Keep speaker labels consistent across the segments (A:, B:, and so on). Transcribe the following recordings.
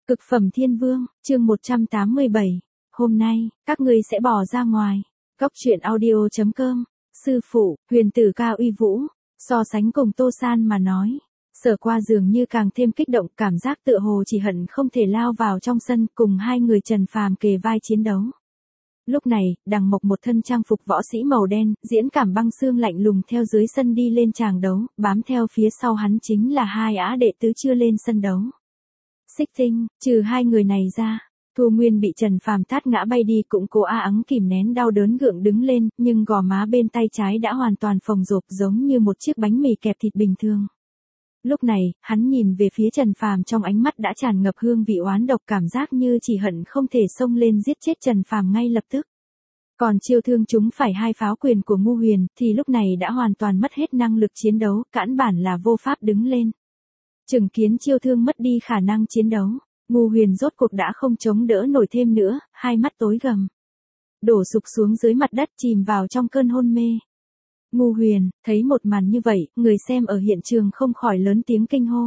A: Cực phẩm thiên vương, chương 187. Hôm nay, các ngươi sẽ bỏ ra ngoài. Góc truyện audio.com. Sư phụ, huyền tử cao uy vũ. So sánh cùng Tô San mà nói. Sở qua dường như càng thêm kích động, cảm giác tựa hồ chỉ hận không thể lao vào trong sân cùng hai người Trần Phàm kề vai chiến đấu. Lúc này, Đằng Mộc một thân trang phục võ sĩ màu đen, diễn cảm băng xương lạnh lùng theo dưới sân đi lên tràng đấu, bám theo phía sau hắn chính là hai ả đệ tứ chưa lên sân đấu. Xích Tinh, trừ hai người này ra, Thu Nguyên bị Trần Phàm tát ngã bay đi cũng cố ắng kìm nén đau đớn gượng đứng lên, nhưng gò má bên tay trái đã hoàn toàn phồng rộp giống như một chiếc bánh mì kẹp thịt bình thường. Lúc này, hắn nhìn về phía Trần Phàm trong ánh mắt đã tràn ngập hương vị oán độc, cảm giác như chỉ hận không thể xông lên giết chết Trần Phàm ngay lập tức. Còn Chiêu Thương chúng phải hai pháo quyền của Ngu Huyền thì lúc này đã hoàn toàn mất hết năng lực chiến đấu, cản bản là vô pháp đứng lên. Chứng kiến Chiêu Thương mất đi khả năng chiến đấu, Ngu Huyền rốt cuộc đã không chống đỡ nổi thêm nữa, hai mắt tối gầm. Đổ sụp xuống dưới mặt đất chìm vào trong cơn hôn mê. Ngu Huyền, thấy một màn như vậy, người xem ở hiện trường không khỏi lớn tiếng kinh hô.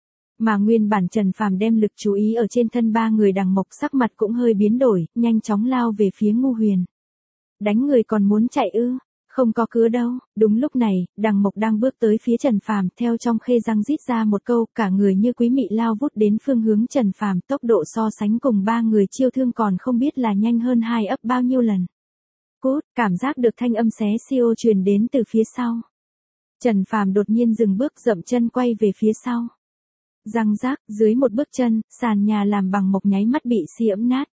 A: Mà nguyên bản Trần Phàm đem lực chú ý ở trên thân ba người Đằng Mộc, sắc mặt cũng hơi biến đổi, nhanh chóng lao về phía Ngu Huyền. Đánh người còn muốn chạy ư? Không có cớ đâu. Đúng lúc này, Đằng Mộc đang bước tới phía Trần Phàm, theo trong khe răng rít ra một câu, cả người như quý mị lao vút đến phương hướng Trần Phàm, tốc độ so sánh cùng ba người Chiêu Thương còn không biết là nhanh hơn hai ấp bao nhiêu lần. Cút, cảm giác được thanh âm xé xiô truyền đến từ phía sau. Trần Phàm đột nhiên dừng bước, dậm chân quay về phía sau. Răng rác, dưới một bước chân, sàn nhà làm bằng mộc nháy mắt bị xiễm nát.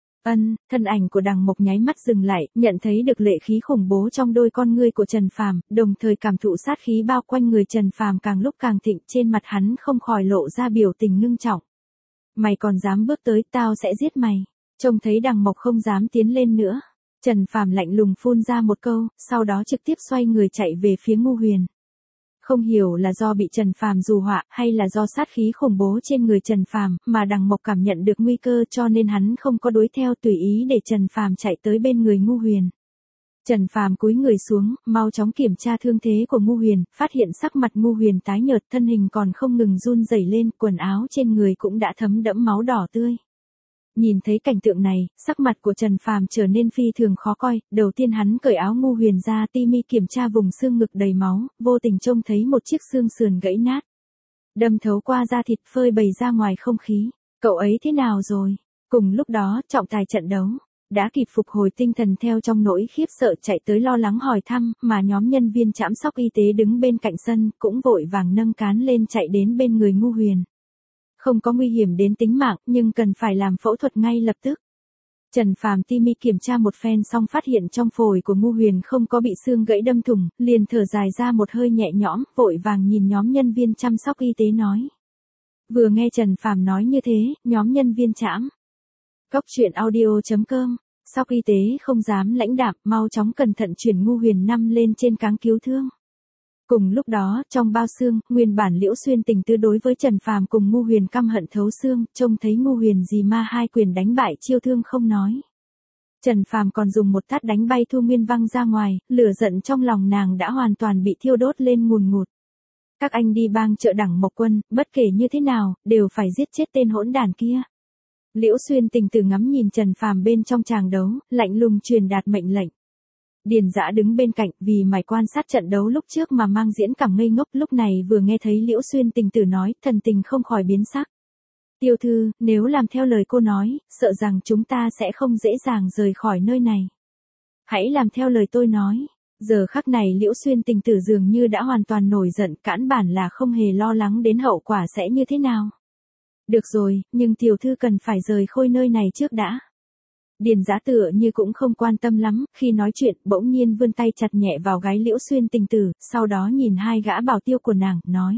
A: Thân ảnh của Đằng Mộc nháy mắt dừng lại, nhận thấy được lệ khí khủng bố trong đôi con ngươi của Trần Phàm, đồng thời cảm thụ sát khí bao quanh người Trần Phàm càng lúc càng thịnh, trên mặt hắn không khỏi lộ ra biểu tình ngưng trọng. Mày còn dám bước tới, tao sẽ giết mày. Trông thấy Đằng Mộc không dám tiến lên nữa, Trần Phàm lạnh lùng phun ra một câu, sau đó trực tiếp xoay người chạy về phía Ngu Huyền. Không hiểu là do bị Trần Phàm dù họa hay là do sát khí khủng bố trên người Trần Phàm mà Đằng Mộc cảm nhận được nguy cơ, cho nên hắn không có đuổi theo, tùy ý để Trần Phàm chạy tới bên người Ngu Huyền. Trần Phàm cúi người xuống, mau chóng kiểm tra thương thế của Ngu Huyền, phát hiện sắc mặt Ngu Huyền tái nhợt, thân hình còn không ngừng run rẩy lên, quần áo trên người cũng đã thấm đẫm máu đỏ tươi. Nhìn thấy cảnh tượng này, sắc mặt của Trần Phàm trở nên phi thường khó coi, đầu tiên hắn cởi áo Ngu Huyền ra, ti mi kiểm tra vùng xương ngực đầy máu, vô tình trông thấy một chiếc xương sườn gãy nát. Đâm thấu qua da thịt, phơi bày ra ngoài không khí. Cậu ấy thế nào rồi? Cùng lúc đó, trọng tài trận đấu đã kịp phục hồi tinh thần, theo trong nỗi khiếp sợ chạy tới lo lắng hỏi thăm, mà nhóm nhân viên chăm sóc y tế đứng bên cạnh sân, cũng vội vàng nâng cán lên chạy đến bên người Ngu Huyền. Không có nguy hiểm đến tính mạng, nhưng cần phải làm phẫu thuật ngay lập tức. Trần Phàm ti mi kiểm tra một phen xong phát hiện trong phổi của Ngu Huyền không có bị xương gãy đâm thủng, liền thở dài ra một hơi nhẹ nhõm, vội vàng nhìn nhóm nhân viên chăm sóc y tế nói. Vừa nghe Trần Phàm nói như thế, nhóm nhân viên chãm. Góc truyện audio.com. Sóc y tế không dám lãnh đạm, mau chóng cẩn thận chuyển Ngu Huyền nằm lên trên cáng cứu thương. Cùng lúc đó, trong bao xương, nguyên bản Liễu Xuyên Tình tư đối với Trần Phàm cùng Ngu Huyền căm hận thấu xương, trông thấy Ngu Huyền dì ma hai quyền đánh bại Chiêu Thương không nói. Trần Phàm còn dùng một tát đánh bay Thu Nguyên văng ra ngoài, lửa giận trong lòng nàng đã hoàn toàn bị thiêu đốt lên ngùn ngụt. Các anh đi bang trợ Đằng Mộc Quân, bất kể như thế nào, đều phải giết chết tên hỗn đản kia. Liễu Xuyên Tình từ ngắm nhìn Trần Phàm bên trong tràng đấu, lạnh lùng truyền đạt mệnh lệnh. Điền Dã đứng bên cạnh, vì mải quan sát trận đấu lúc trước mà mang diễn cảm ngây ngốc, lúc này vừa nghe thấy Liễu Xuyên Tình tử nói, thần tình không khỏi biến sắc. Tiểu thư, nếu làm theo lời cô nói, sợ rằng chúng ta sẽ không dễ dàng rời khỏi nơi này. Hãy làm theo lời tôi nói. Giờ khắc này Liễu Xuyên Tình tử dường như đã hoàn toàn nổi giận, cản bản là không hề lo lắng đến hậu quả sẽ như thế nào. Được rồi, nhưng tiểu thư cần phải rời khỏi nơi này trước đã. Điền Dã tựa như cũng không quan tâm lắm, khi nói chuyện, bỗng nhiên vươn tay chặt nhẹ vào gáy Liễu Xuyên Tình tử, sau đó nhìn hai gã bảo tiêu của nàng, nói.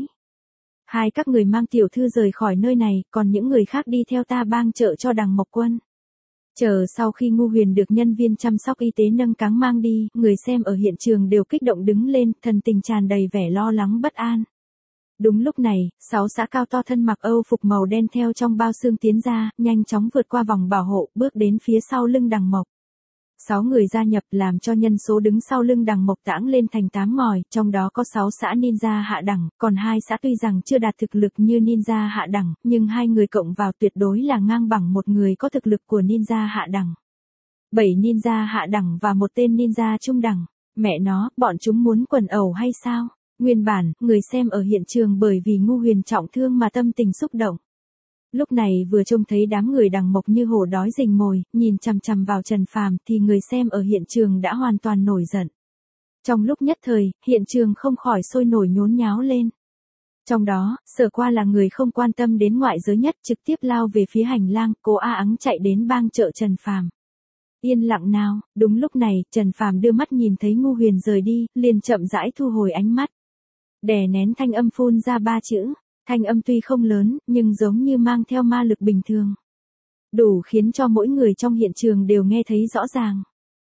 A: Hai các người mang tiểu thư rời khỏi nơi này, còn những người khác đi theo ta bang trợ cho Đằng Mộc Quân. Chờ sau khi Ngu Huyền được nhân viên chăm sóc y tế nâng cáng mang đi, người xem ở hiện trường đều kích động đứng lên, thần tình tràn đầy vẻ lo lắng bất an. Đúng lúc này, 6 xã cao to thân mặc Âu phục màu đen theo trong bao xương tiến ra, nhanh chóng vượt qua vòng bảo hộ, bước đến phía sau lưng Đằng Mộc. 6 người gia nhập làm cho nhân số đứng sau lưng Đằng Mộc tãng lên thành 8 ngòi, trong đó có 6 xã ninja hạ đẳng, còn 2 xã tuy rằng chưa đạt thực lực như ninja hạ đẳng, nhưng 2 người cộng vào tuyệt đối là ngang bằng một người có thực lực của ninja hạ đẳng. 7 ninja hạ đẳng và một tên ninja trung đẳng. Mẹ nó, bọn chúng muốn quần ẩu hay sao? Nguyên bản, người xem ở hiện trường bởi vì Ngu Huyền trọng thương mà tâm tình xúc động. Lúc này vừa trông thấy đám người Đằng Mộc như hổ đói rình mồi, nhìn chằm chằm vào Trần Phàm thì người xem ở hiện trường đã hoàn toàn nổi giận. Trong lúc nhất thời, hiện trường không khỏi sôi nổi nhốn nháo lên. Trong đó, Sở Qua là người không quan tâm đến ngoại giới nhất, trực tiếp lao về phía hành lang, cô A Ắng chạy đến bang trợ Trần Phàm. Yên lặng nào, đúng lúc này, Trần Phàm đưa mắt nhìn thấy Ngu Huyền rời đi, liền chậm rãi thu hồi ánh mắt. Đè nén thanh âm phun ra 3 chữ. Thanh âm tuy không lớn, nhưng giống như mang theo ma lực bình thường. Đủ khiến cho mỗi người trong hiện trường đều nghe thấy rõ ràng.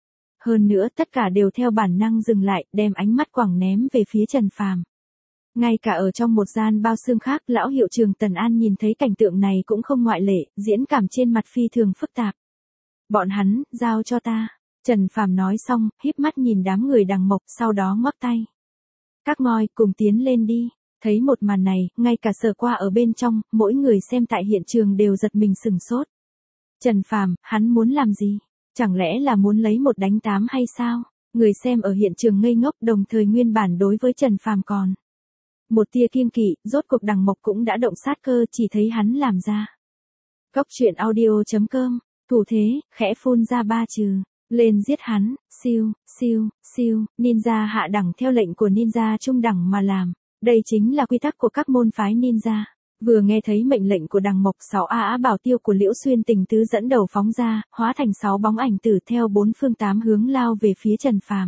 A: Hơn nữa tất cả đều theo bản năng dừng lại, đem ánh mắt quẳng ném về phía Trần Phàm. Ngay cả ở trong một gian bao xương khác, lão hiệu trường Tần An nhìn thấy cảnh tượng này cũng không ngoại lệ, diễn cảm trên mặt phi thường phức tạp. Bọn hắn, giao cho ta. Trần Phàm nói xong, híp mắt nhìn đám người Đằng Mộc, sau đó ngoắc tay. Các ngoi, cùng tiến lên đi. Thấy một màn này, ngay cả Sở Qua ở bên trong, mỗi người xem tại hiện trường đều giật mình sửng sốt. Trần Phàm, hắn muốn làm gì? Chẳng lẽ là muốn lấy một đánh 8 hay sao? Người xem ở hiện trường ngây ngốc, đồng thời nguyên bản đối với Trần Phàm còn một tia kiêng kỵ, rốt cuộc Đằng Mộc cũng đã động sát cơ, chỉ thấy hắn làm ra. Cốc truyện audio.com, thủ thế, khẽ phun ra 3 chữ, lên giết hắn, siêu, siêu, siêu, ninja hạ đẳng theo lệnh của ninja trung đẳng mà làm. Đây chính là quy tắc của các môn phái ninja. Vừa nghe thấy mệnh lệnh của Đằng Mộc, 6 A bảo tiêu của Liễu Xuyên Tình Tứ dẫn đầu phóng ra, hóa thành 6 bóng ảnh tử theo 4 phương 8 hướng lao về phía Trần Phàm.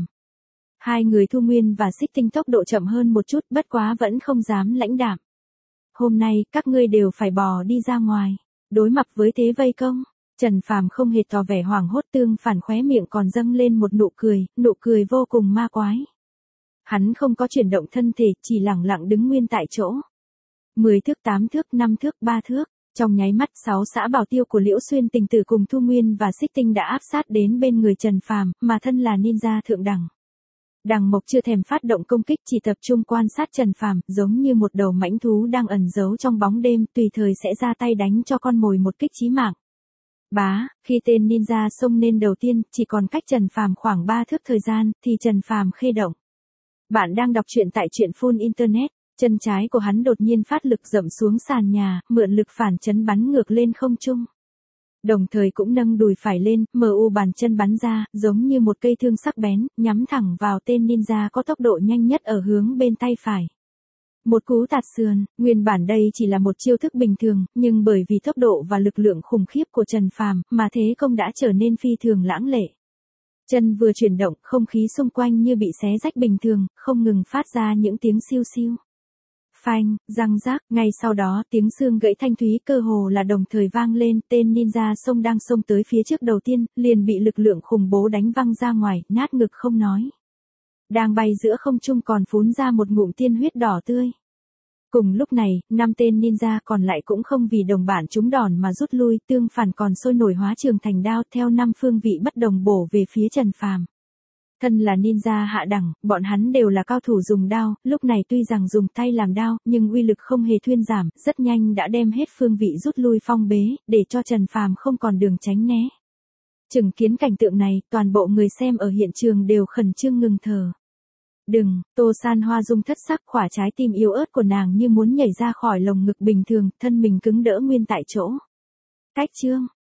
A: 2 người Thu Nguyên và Xích Tinh tốc độ chậm hơn một chút, bất quá vẫn không dám lãnh đạm. Hôm nay, các ngươi đều phải bò đi ra ngoài. Đối mặt với thế vây công, Trần Phàm không hề tỏ vẻ hoảng hốt, tương phản khóe miệng còn dâng lên một nụ cười vô cùng ma quái. Hắn không có chuyển động thân thể, chỉ lẳng lặng đứng nguyên tại chỗ. 10 thước, 8 thước, 5 thước, 3 thước. Trong nháy mắt 6 xã bảo tiêu của Liễu Xuyên Tình Tử cùng Thu Nguyên và Xích Tinh đã áp sát đến bên người Trần Phàm, mà thân là ninja thượng đẳng. Đằng Mộc chưa thèm phát động công kích, chỉ tập trung quan sát Trần Phàm, giống như một đầu mãnh thú đang ẩn giấu trong bóng đêm, tùy thời sẽ ra tay đánh cho con mồi một kích chí mạng. Bá, khi tên ninja xông lên đầu tiên, chỉ còn cách Trần Phàm khoảng 3 thước thời gian, thì Trần Phàm khê động. Bạn đang đọc truyện tại truyện Full Internet, chân trái của hắn đột nhiên phát lực dậm xuống sàn nhà, mượn lực phản chấn bắn ngược lên không trung. Đồng thời cũng nâng đùi phải lên, bàn chân bắn ra, giống như một cây thương sắc bén, nhắm thẳng vào tên ninja có tốc độ nhanh nhất ở hướng bên tay phải. Một cú tạt sườn, nguyên bản đây chỉ là một chiêu thức bình thường, nhưng bởi vì tốc độ và lực lượng khủng khiếp của Trần Phàm, mà thế công đã trở nên phi thường lãng lệ. Chân vừa chuyển động, không khí xung quanh như bị xé rách bình thường, không ngừng phát ra những tiếng siêu siêu. Phanh, răng rác, ngay sau đó tiếng xương gãy thanh thúy cơ hồ là đồng thời vang lên, tên ninja đang xông tới phía trước đầu tiên, liền bị lực lượng khủng bố đánh văng ra ngoài, nát ngực không nói. Đang bay giữa không trung còn phún ra một ngụm tiên huyết đỏ tươi. Cùng lúc này, 5 tên ninja còn lại cũng không vì đồng bạn trúng đòn mà rút lui, tương phản còn sôi nổi hóa trường thành đao theo 5 phương vị bất đồng bổ về phía Trần Phàm. Thân là ninja hạ đẳng, bọn hắn đều là cao thủ dùng đao, lúc này tuy rằng dùng tay làm đao, nhưng uy lực không hề thuyên giảm, rất nhanh đã đem hết phương vị rút lui phong bế, để cho Trần Phàm không còn đường tránh né. Chứng kiến cảnh tượng này, toàn bộ người xem ở hiện trường đều khẩn trương ngừng thở. Đừng, Tô San Hoa Dung thất sắc, khỏa trái tim yếu ớt của nàng như muốn nhảy ra khỏi lồng ngực bình thường, thân mình cứng đỡ nguyên tại chỗ. Cách chương